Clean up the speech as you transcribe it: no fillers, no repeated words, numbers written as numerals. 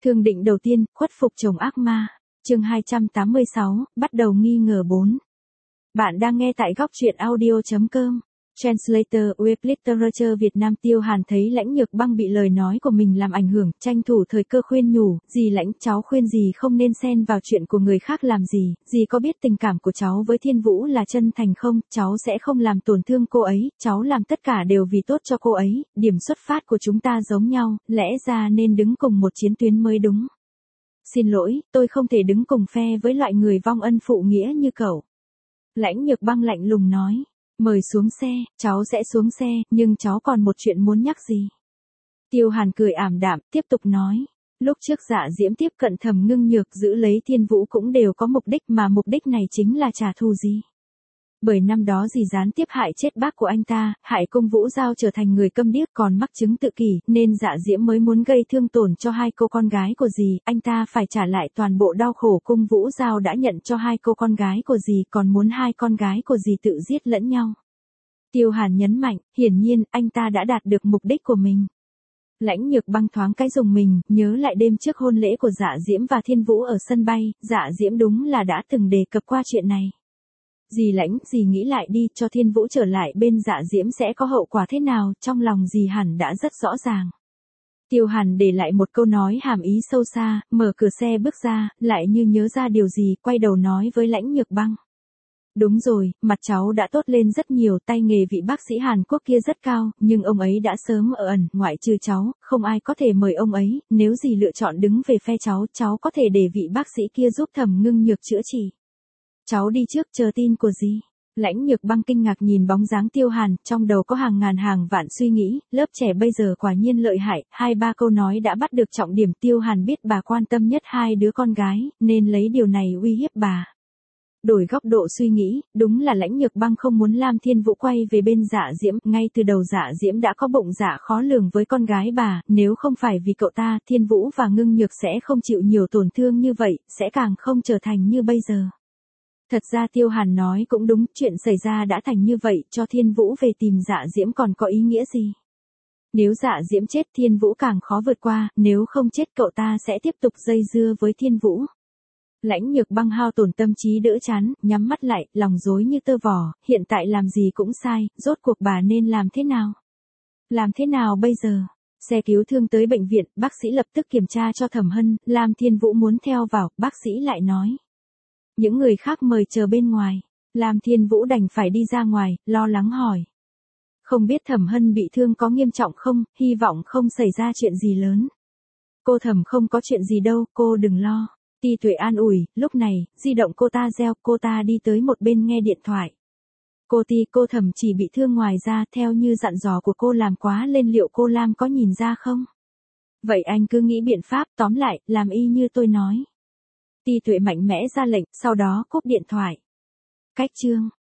Thương định đầu tiên, khuất phục chồng ác ma. Chương 286, bắt đầu nghi ngờ 4. Bạn đang nghe tại góc truyện audio.com. Translator Web Literature Việt Nam. Tiêu Hàn thấy Lãnh Nhược Băng bị lời nói của mình làm ảnh hưởng, tranh thủ thời cơ khuyên nhủ, dì Lãnh, cháu khuyên dì không nên xen vào chuyện của người khác làm gì, dì có biết tình cảm của cháu với Thiên Vũ là chân thành không, cháu sẽ không làm tổn thương cô ấy, cháu làm tất cả đều vì tốt cho cô ấy, điểm xuất phát của chúng ta giống nhau, lẽ ra nên đứng cùng một chiến tuyến mới đúng. Xin lỗi, tôi không thể đứng cùng phe với loại người vong ân phụ nghĩa như cậu. Lãnh Nhược Băng lạnh lùng nói. Mời xuống xe, cháu sẽ xuống xe, nhưng cháu còn một chuyện muốn nhắc gì. Tiêu Hàn cười ảm đạm, tiếp tục nói. Lúc trước Dạ Diễm tiếp cận Thẩm Ngưng Nhược giữ lấy Thiên Vũ cũng đều có mục đích mà mục đích này chính là trả thù gì. Bởi năm đó dì gián tiếp hại chết bác của anh ta, hại Cung Vũ Giao trở thành người câm điếc còn mắc chứng tự kỷ, nên Dạ Diễm mới muốn gây thương tổn cho hai cô con gái của dì, anh ta phải trả lại toàn bộ đau khổ Cung Vũ Giao đã nhận cho hai cô con gái của dì, còn muốn hai con gái của dì tự giết lẫn nhau. Tiêu Hàn nhấn mạnh, hiển nhiên, anh ta đã đạt được mục đích của mình. Lãnh Nhược Băng thoáng cái dùng mình, nhớ lại đêm trước hôn lễ của Dạ Diễm và Thiên Vũ ở sân bay, Dạ Diễm đúng là đã từng đề cập qua chuyện này. Dì Lãnh, dì nghĩ lại đi, cho Thiên Vũ trở lại bên Dạ Diễm sẽ có hậu quả thế nào, trong lòng dì hẳn đã rất rõ ràng. Tiêu Hàn để lại một câu nói hàm ý sâu xa, mở cửa xe bước ra, lại như nhớ ra điều gì, quay đầu nói với Lãnh Nhược Băng. Đúng rồi, mặt cháu đã tốt lên rất nhiều, tay nghề vị bác sĩ Hàn Quốc kia rất cao, nhưng ông ấy đã sớm ở ẩn, ngoại trừ cháu, không ai có thể mời ông ấy, nếu dì lựa chọn đứng về phe cháu, cháu có thể để vị bác sĩ kia giúp Thẩm Ngưng Nhược chữa trị. Cháu đi trước, chờ tin của dì. Lãnh Nhược Băng kinh ngạc nhìn bóng dáng Tiêu Hàn, trong đầu có hàng ngàn hàng vạn suy nghĩ, lớp trẻ bây giờ quả nhiên lợi hại, 2-3 câu nói đã bắt được trọng điểm. Tiêu Hàn biết bà quan tâm nhất hai đứa con gái, nên lấy điều này uy hiếp bà. Đổi góc độ suy nghĩ, đúng là Lãnh Nhược Băng không muốn Lam Thiên Vũ quay về bên Dạ Diễm, ngay từ đầu Dạ Diễm đã có bụng dạ khó lường với con gái bà, nếu không phải vì cậu ta, Thiên Vũ và Ngưng Nhược sẽ không chịu nhiều tổn thương như vậy, sẽ càng không trở thành như bây giờ. Thật ra Tiêu Hàn nói cũng đúng, chuyện xảy ra đã thành như vậy, cho Thiên Vũ về tìm Dạ Diễm còn có ý nghĩa gì. Nếu Dạ Diễm chết Thiên Vũ càng khó vượt qua, nếu không chết cậu ta sẽ tiếp tục dây dưa với Thiên Vũ. Lãnh Nhược Băng hao tổn tâm trí đỡ chán, nhắm mắt lại, lòng rối như tơ vò, hiện tại làm gì cũng sai, rốt cuộc bà nên làm thế nào? Làm thế nào bây giờ? Xe cứu thương tới bệnh viện, bác sĩ lập tức kiểm tra cho Thẩm Hân, Lam Thiên Vũ muốn theo vào, bác sĩ lại nói. Những người khác mời chờ bên ngoài, Lam Thiên Vũ đành phải đi ra ngoài, lo lắng hỏi. Không biết Thẩm Hân bị thương có nghiêm trọng không, hy vọng không xảy ra chuyện gì lớn. Cô Thẩm không có chuyện gì đâu, cô đừng lo. Ti Tuệ an ủi, lúc này, di động cô ta reo, cô ta đi tới một bên nghe điện thoại. Cô Thẩm chỉ bị thương ngoài ra, theo như dặn dò của cô làm quá lên, liệu cô Lam có nhìn ra không? Vậy anh cứ nghĩ biện pháp, tóm lại, làm y như tôi nói. Ti Tuệ mạnh mẽ ra lệnh, sau đó cúp điện thoại. Cách chương.